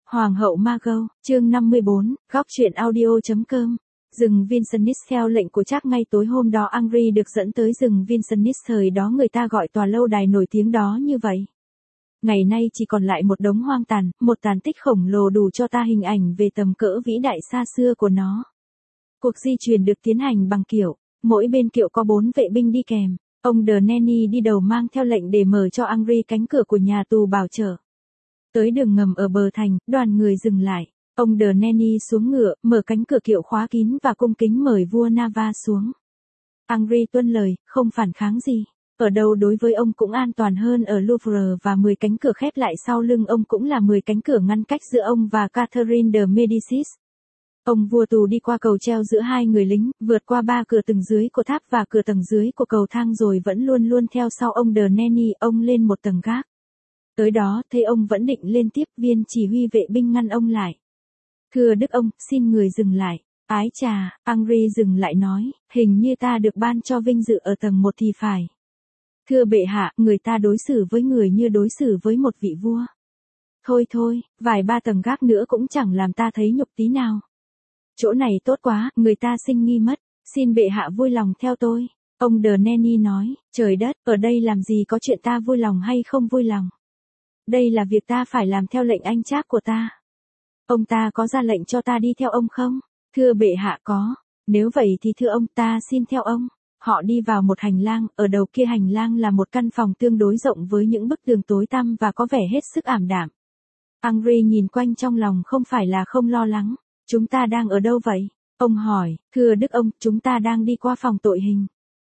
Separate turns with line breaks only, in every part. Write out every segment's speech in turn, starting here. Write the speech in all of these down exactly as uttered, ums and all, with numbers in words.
Hoàng hậu Margot, chương năm mươi bốn, góc truyện audio.com. Rừng Vincennes. Theo lệnh của Trác, ngay tối hôm đó Henry được dẫn tới rừng Vincennes, thời đó người ta gọi tòa lâu đài nổi tiếng đó như vậy. Ngày nay chỉ còn lại một đống hoang tàn, một tàn tích khổng lồ đủ cho ta hình ảnh về tầm cỡ vĩ đại xa xưa của nó. Cuộc di chuyển được tiến hành bằng kiệu, mỗi bên kiệu có bốn vệ binh đi kèm. Ông de Nenny đi đầu mang theo lệnh để mở cho Henry cánh cửa của nhà tù bảo trợ. Tới đường ngầm ở bờ thành, đoàn người dừng lại. Ông de Nenny xuống ngựa, mở cánh cửa kiệu khóa kín và cung kính mời vua Navarre xuống. Henry tuân lời, không phản kháng gì. Ở đâu đối với ông cũng an toàn hơn ở Louvre, và mười cánh cửa khép lại sau lưng ông cũng là mười cánh cửa ngăn cách giữa ông và Catherine de Medicis. Ông vua tù đi qua cầu treo giữa hai người lính, vượt qua ba cửa tầng dưới của tháp và cửa tầng dưới của cầu thang, rồi vẫn luôn luôn theo sau ông de Nenny. Ông lên một tầng gác. Tới đó, thấy ông vẫn định lên tiếp, viên chỉ huy vệ binh ngăn ông lại. Thưa đức ông, xin người dừng lại. Ái chà, Henry dừng lại nói, hình như ta được ban cho vinh dự ở tầng một thì phải. Thưa bệ hạ, người ta đối xử với người như đối xử với một vị vua. Thôi thôi, vài ba tầng gác nữa cũng chẳng làm ta thấy nhục tí nào. Chỗ này tốt quá, người ta sinh nghi mất, xin bệ hạ vui lòng theo tôi. Ông de Nenny nói, trời đất, ở đây làm gì có chuyện ta vui lòng hay không vui lòng. Đây là việc ta phải làm theo lệnh anh Trác của ta. Ông ta có ra lệnh cho ta đi theo ông không? Thưa bệ hạ có. Nếu vậy thì thưa ông, ta xin theo ông. Họ đi vào một hành lang, ở đầu kia hành lang là một căn phòng tương đối rộng với những bức tường tối tăm và có vẻ hết sức ảm đạm. Henry nhìn quanh trong lòng không phải là không lo lắng. Chúng ta đang ở đâu vậy? Ông hỏi, thưa đức ông, chúng ta đang đi qua phòng tội hình.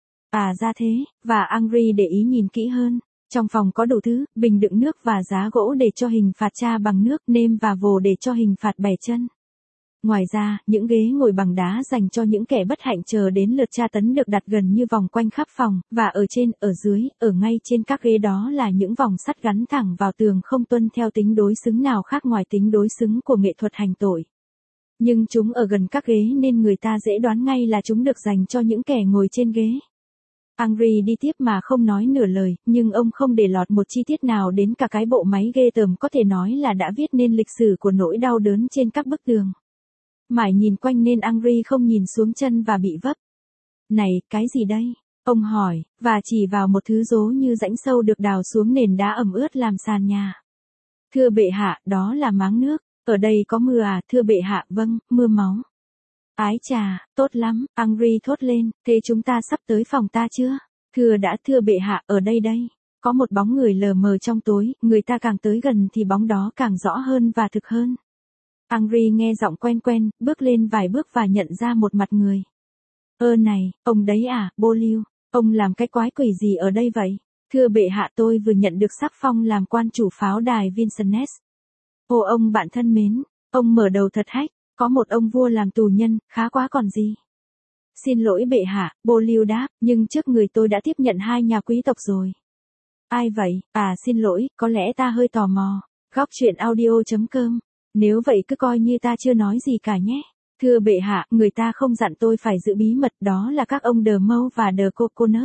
À ra thế, và Henry để ý nhìn kỹ hơn. Trong phòng có đủ thứ, bình đựng nước và giá gỗ để cho hình phạt tra bằng nước, nêm và vồ để cho hình phạt bẻ chân. Ngoài ra, những ghế ngồi bằng đá dành cho những kẻ bất hạnh chờ đến lượt tra tấn được đặt gần như vòng quanh khắp phòng, và ở trên, ở dưới, ở ngay trên các ghế đó là những vòng sắt gắn thẳng vào tường, không tuân theo tính đối xứng nào khác ngoài tính đối xứng của nghệ thuật hành tội. Nhưng chúng ở gần các ghế nên người ta dễ đoán ngay là chúng được dành cho những kẻ ngồi trên ghế. Henry đi tiếp mà không nói nửa lời, nhưng ông không để lọt một chi tiết nào đến cả cái bộ máy ghê tởm có thể nói là đã viết nên lịch sử của nỗi đau đớn trên các bức tường. Mãi nhìn quanh nên Henry không nhìn xuống chân và bị vấp. Này, cái gì đây? Ông hỏi, và chỉ vào một thứ rố như rãnh sâu được đào xuống nền đá ẩm ướt làm sàn nhà. Thưa bệ hạ, đó là máng nước. Ở đây có mưa à? Thưa bệ hạ, vâng, mưa máu. Ái chà, tốt lắm, Henry thốt lên, thế chúng ta sắp tới phòng ta chưa? Thưa đã, thưa bệ hạ, ở đây đây. Có một bóng người lờ mờ trong tối, người ta càng tới gần thì bóng đó càng rõ hơn và thực hơn. Henry nghe giọng quen quen, bước lên vài bước và nhận ra một mặt người. Ơ này, ông đấy à, Beaulieu, ông làm cái quái quỷ gì ở đây vậy? Thưa bệ hạ, tôi vừa nhận được sắc phong làm quan chủ pháo đài Vincennes. Ồ ông bạn thân mến, ông mở đầu thật hách. Có một ông vua làm tù nhân, khá quá còn gì. Xin lỗi bệ hạ, Beaulieu đáp, nhưng trước người tôi đã tiếp nhận hai nhà quý tộc rồi. Ai vậy? À xin lỗi, có lẽ ta hơi tò mò. Góc truyện audio.com. Nếu vậy cứ coi như ta chưa nói gì cả nhé. Thưa bệ hạ, người ta không dặn tôi phải giữ bí mật, đó là các ông de Meaux và de Coconus.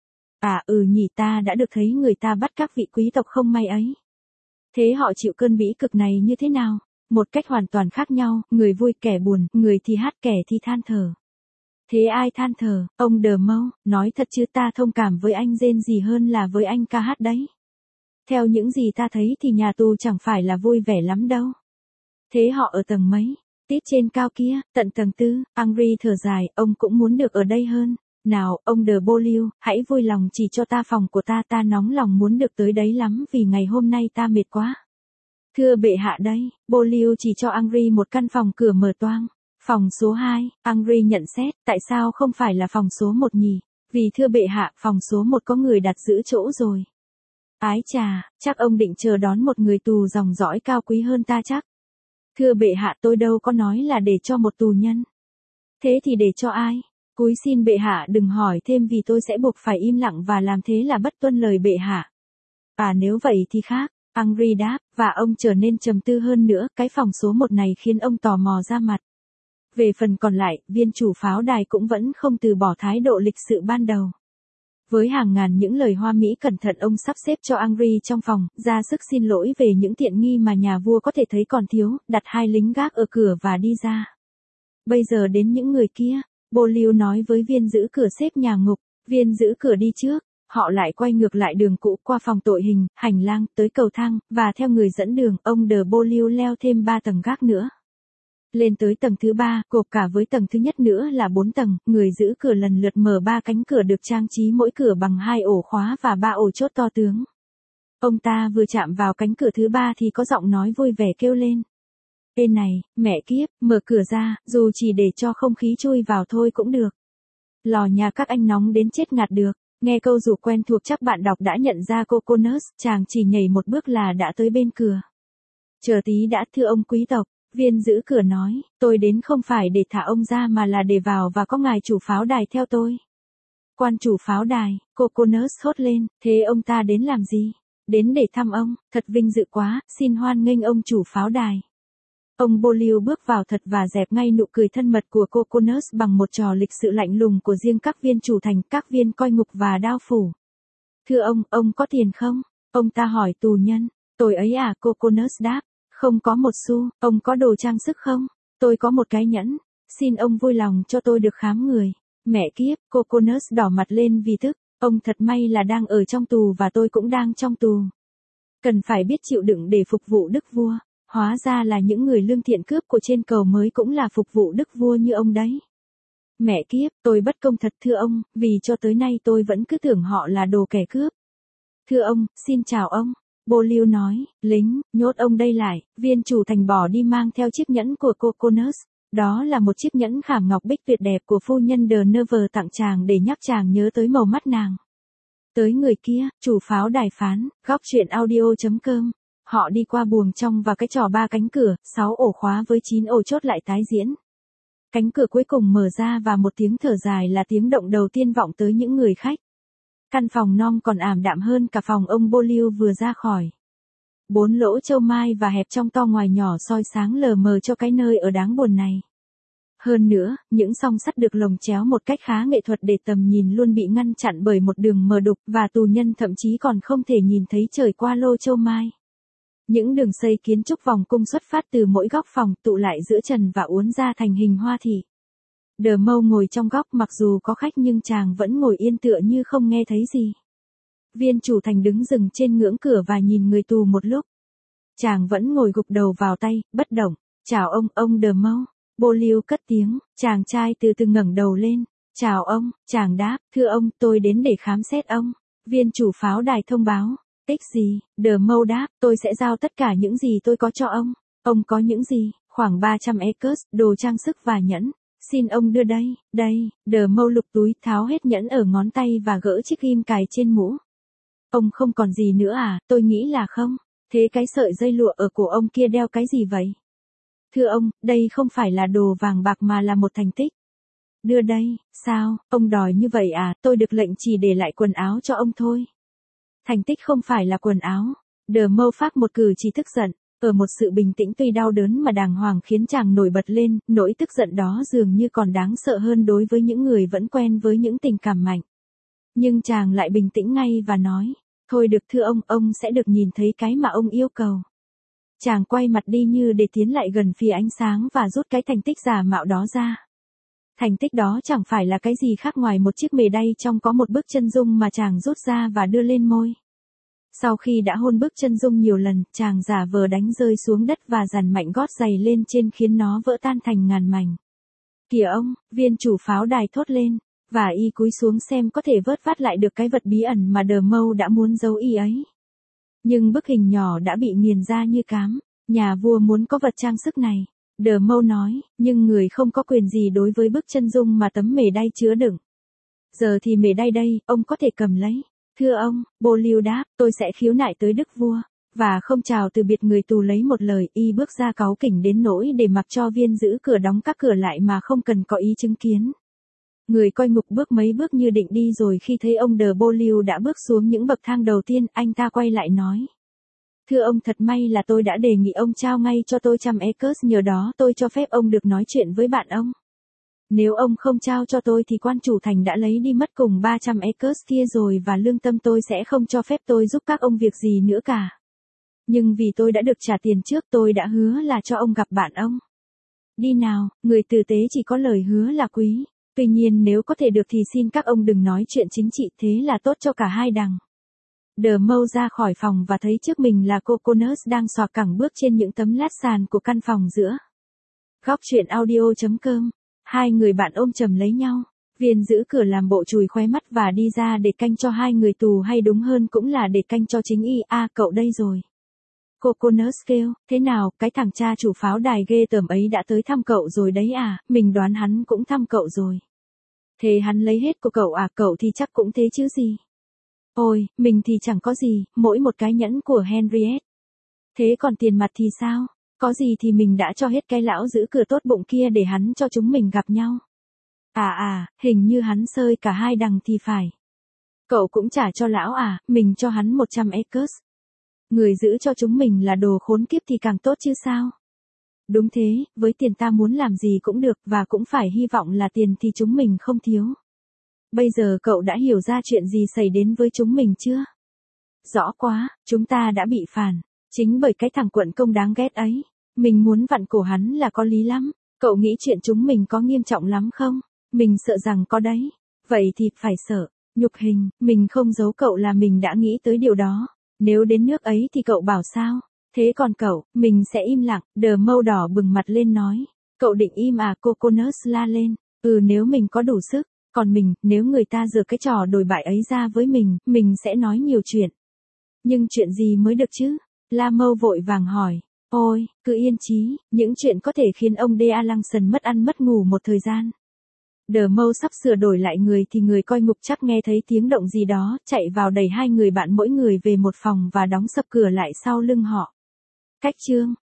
À ừ nhỉ, ta đã được thấy người ta bắt các vị quý tộc không may ấy. Thế họ chịu cơn bĩ cực này như thế nào? Một cách hoàn toàn khác nhau, người vui kẻ buồn, người thì hát kẻ thì than thở. Thế ai than thở? Ông de Meaux, nói thật chứ ta thông cảm với anh rên gì hơn là với anh ca hát đấy. Theo những gì ta thấy thì nhà tù chẳng phải là vui vẻ lắm đâu. Thế họ ở tầng mấy? Tít trên cao kia, tận tầng tư. Henry thở dài, ông cũng muốn được ở đây hơn. Nào, ông de Beaulieu, hãy vui lòng chỉ cho ta phòng của ta, ta nóng lòng muốn được tới đấy lắm vì ngày hôm nay ta mệt quá. Thưa bệ hạ đây, Beaulieu chỉ cho Henry một căn phòng cửa mở toang. Phòng số hai, Henry nhận xét, tại sao không phải là phòng số một nhỉ? Vì thưa bệ hạ, phòng số một có người đặt giữ chỗ rồi. Ái chà, chắc ông định chờ đón một người tù dòng dõi cao quý hơn ta chắc. Thưa bệ hạ, tôi đâu có nói là để cho một tù nhân. Thế thì để cho ai? Cúi xin bệ hạ đừng hỏi thêm vì tôi sẽ buộc phải im lặng và làm thế là bất tuân lời bệ hạ. À nếu vậy thì khác. Henry đáp, và ông trở nên trầm tư hơn nữa, cái phòng số một này khiến ông tò mò ra mặt. Về phần còn lại, viên chủ pháo đài cũng vẫn không từ bỏ thái độ lịch sự ban đầu. Với hàng ngàn những lời hoa mỹ cẩn thận ông sắp xếp cho Henry trong phòng, ra sức xin lỗi về những tiện nghi mà nhà vua có thể thấy còn thiếu, đặt hai lính gác ở cửa và đi ra. Bây giờ đến những người kia, Beaulieu nói với viên giữ cửa xếp nhà ngục, viên giữ cửa đi trước, họ lại quay ngược lại đường cũ qua phòng tội hình, hành lang, tới cầu thang, và theo người dẫn đường, ông de Beaulieu leo thêm ba tầng gác nữa. Lên tới tầng thứ ba, gộp cả với tầng thứ nhất nữa là bốn tầng, người giữ cửa lần lượt mở ba cánh cửa được trang trí mỗi cửa bằng hai ổ khóa và ba ổ chốt to tướng. Ông ta vừa chạm vào cánh cửa thứ ba thì có giọng nói vui vẻ kêu lên. Ê này, mẹ kiếp, mở cửa ra, dù chỉ để cho không khí chui vào thôi cũng được. Lò nhà các anh nóng đến chết ngạt được. Nghe câu rủ quen thuộc chắc bạn đọc đã nhận ra Coconut, chàng chỉ nhảy một bước là đã tới bên cửa. Chờ tí đã, thưa ông quý tộc, viên giữ cửa nói, tôi đến không phải để thả ông ra mà là để vào và có ngài chủ pháo đài theo tôi. Quan chủ pháo đài, Coconut hốt lên, thế ông ta đến làm gì? Đến để thăm ông, thật vinh dự quá, xin hoan nghênh ông chủ pháo đài. Ông Beaulieu bước vào thật và dẹp ngay nụ cười thân mật của Coconut bằng một trò lịch sự lạnh lùng của riêng các viên chủ thành, các viên coi ngục và đao phủ. Thưa ông, ông có tiền không? Ông ta hỏi tù nhân. Tôi ấy à, Coconut đáp. Không có một xu. Ông có đồ trang sức không? Tôi có một cái nhẫn. Xin ông vui lòng cho tôi được khám người. Mẹ kiếp, Coconut đỏ mặt lên vì tức. Ông thật may là đang ở trong tù và tôi cũng đang trong tù. Cần phải biết chịu đựng để phục vụ đức vua. Hóa ra là những người lương thiện cướp của trên cầu mới cũng là phục vụ đức vua như ông đấy. Mẹ kiếp, tôi bất công thật thưa ông, vì cho tới nay tôi vẫn cứ tưởng họ là đồ kẻ cướp. Thưa ông, xin chào ông. Beaulieu nói, lính, nhốt ông đây lại, viên chủ thành bỏ đi mang theo chiếc nhẫn của Coconut. Đó là một chiếc nhẫn khảm ngọc bích tuyệt đẹp của phu nhân de Nevers tặng chàng để nhắc chàng nhớ tới màu mắt nàng. Tới người kia, chủ pháo đài phán, góc truyện audio chấm com. Họ đi qua buồng trong và cái trò ba cánh cửa, sáu ổ khóa với chín ổ chốt lại tái diễn. Cánh cửa cuối cùng mở ra và một tiếng thở dài là tiếng động đầu tiên vọng tới những người khách. Căn phòng non còn ảm đạm hơn cả phòng ông Beaulieu vừa ra khỏi. Bốn lỗ châu mai và hẹp trong to ngoài nhỏ soi sáng lờ mờ cho cái nơi ở đáng buồn này. Hơn nữa, những song sắt được lồng chéo một cách khá nghệ thuật để tầm nhìn luôn bị ngăn chặn bởi một đường mờ đục và tù nhân thậm chí còn không thể nhìn thấy trời qua lô châu mai. Những đường xây kiến trúc vòng cung xuất phát từ mỗi góc phòng tụ lại giữa trần và uốn ra thành hình hoa thị. De Mâu ngồi trong góc mặc dù có khách nhưng chàng vẫn ngồi yên tựa như không nghe thấy gì. Viên chủ thành đứng dừng trên ngưỡng cửa và nhìn người tù một lúc. Chàng vẫn ngồi gục đầu vào tay, bất động. Chào ông, ông De Mâu. Beaulieu cất tiếng, chàng trai từ từ ngẩng đầu lên. Chào ông, chàng đáp, thưa ông, tôi đến để khám xét ông. Viên chủ pháo đài thông báo. Ích gì? De Mâu đáp, tôi sẽ giao tất cả những gì tôi có cho ông. Ông có những gì? Khoảng ba trăm écus, đồ trang sức và nhẫn. Xin ông đưa đây, đây. De Mâu lục túi tháo hết nhẫn ở ngón tay và gỡ chiếc ghim cài trên mũ. Ông không còn gì nữa à? Tôi nghĩ là không. Thế cái sợi dây lụa ở cổ ông kia đeo cái gì vậy? Thưa ông, đây không phải là đồ vàng bạc mà là một thành tích. Đưa đây, sao, ông đòi như vậy à? Tôi được lệnh chỉ để lại quần áo cho ông thôi. Thành tích không phải là quần áo. De Mâu phát một cử chỉ tức giận, ở một sự bình tĩnh tuy đau đớn mà đàng hoàng khiến chàng nổi bật lên, nỗi tức giận đó dường như còn đáng sợ hơn đối với những người vẫn quen với những tình cảm mạnh. Nhưng chàng lại bình tĩnh ngay và nói, thôi được thưa ông, ông sẽ được nhìn thấy cái mà ông yêu cầu. Chàng quay mặt đi như để tiến lại gần phía ánh sáng và rút cái thành tích giả mạo đó ra. Thành tích đó chẳng phải là cái gì khác ngoài một chiếc mề đay trong có một bức chân dung mà chàng rút ra và đưa lên môi. Sau khi đã hôn bức chân dung nhiều lần, chàng giả vờ đánh rơi xuống đất và dằn mạnh gót giày lên trên khiến nó vỡ tan thành ngàn mảnh. Kìa ông, viên chủ pháo đài thốt lên, và y cúi xuống xem có thể vớt vát lại được cái vật bí ẩn mà De Mâu đã muốn giấu y ấy. Nhưng bức hình nhỏ đã bị nghiền ra như cám, nhà vua muốn có vật trang sức này. De Mâu nói, nhưng người không có quyền gì đối với bức chân dung mà tấm mề đay chứa đựng. Giờ thì mề đay đây, ông có thể cầm lấy. Thưa ông, Beaulieu đáp, tôi sẽ khiếu nại tới đức vua. Và không chào từ biệt người tù lấy một lời, y bước ra cáu kỉnh đến nỗi để mặc cho viên giữ cửa đóng các cửa lại mà không cần có ý chứng kiến. Người coi ngục bước mấy bước như định đi rồi khi thấy ông de Beaulieu đã bước xuống những bậc thang đầu tiên, anh ta quay lại nói. Thưa ông, thật may là tôi đã đề nghị ông trao ngay cho tôi trăm écus, nhờ đó tôi cho phép ông được nói chuyện với bạn ông. Nếu ông không trao cho tôi thì quan chủ thành đã lấy đi mất cùng ba trăm acres kia rồi và lương tâm tôi sẽ không cho phép tôi giúp các ông việc gì nữa cả. Nhưng vì tôi đã được trả tiền trước tôi đã hứa là cho ông gặp bạn ông. Đi nào, người tử tế chỉ có lời hứa là quý. Tuy nhiên nếu có thể được thì xin các ông đừng nói chuyện chính trị, thế là tốt cho cả hai đằng. The Mâu ra khỏi phòng và thấy trước mình là Coconuts đang xòa cẳng bước trên những tấm lát sàn của căn phòng giữa. Góc truyện audio chấm com. Hai người bạn ôm chầm lấy nhau. Viên giữ cửa làm bộ chùi khóe mắt và đi ra để canh cho hai người tù, hay đúng hơn cũng là để canh cho chính y. À, cậu đây rồi. Coconuts kêu, thế nào, cái thằng cha chủ pháo đài ghê tởm ấy đã tới thăm cậu rồi đấy à, mình đoán hắn cũng thăm cậu rồi. Thế hắn lấy hết của cậu à, cậu thì chắc cũng thế chứ gì. Ôi, mình thì chẳng có gì, mỗi một cái nhẫn của Henriette. Thế còn tiền mặt thì sao? Có gì thì mình đã cho hết cái lão giữ cửa tốt bụng kia để hắn cho chúng mình gặp nhau. À à, hình như hắn sơi cả hai đằng thì phải. Cậu cũng trả cho lão à, mình cho hắn một trăm acres. Người giữ cho chúng mình là đồ khốn kiếp thì càng tốt chứ sao? Đúng thế, với tiền ta muốn làm gì cũng được và cũng phải hy vọng là tiền thì chúng mình không thiếu. Bây giờ cậu đã hiểu ra chuyện gì xảy đến với chúng mình chưa? Rõ quá, chúng ta đã bị phản. Chính bởi cái thằng quận công đáng ghét ấy. Mình muốn vặn cổ hắn là có lý lắm. Cậu nghĩ chuyện chúng mình có nghiêm trọng lắm không? Mình sợ rằng có đấy. Vậy thì phải sợ. Nhục hình, mình không giấu cậu là mình đã nghĩ tới điều đó. Nếu đến nước ấy thì cậu bảo sao? Thế còn cậu, mình sẽ im lặng. The Mâu đỏ bừng mặt lên nói. Cậu định im à? Coconuts la lên. Ừ, nếu mình có đủ sức. Còn mình, nếu người ta giở cái trò đồi bại ấy ra với mình, mình sẽ nói nhiều chuyện. Nhưng chuyện gì mới được chứ? La Mâu vội vàng hỏi. Ôi, cứ yên chí, những chuyện có thể khiến ông Dea Langston mất ăn mất ngủ một thời gian. The Mâu sắp sửa đổi lại người thì người coi ngục chắc nghe thấy tiếng động gì đó, chạy vào đẩy hai người bạn mỗi người về một phòng và đóng sập cửa lại sau lưng họ. Cách chương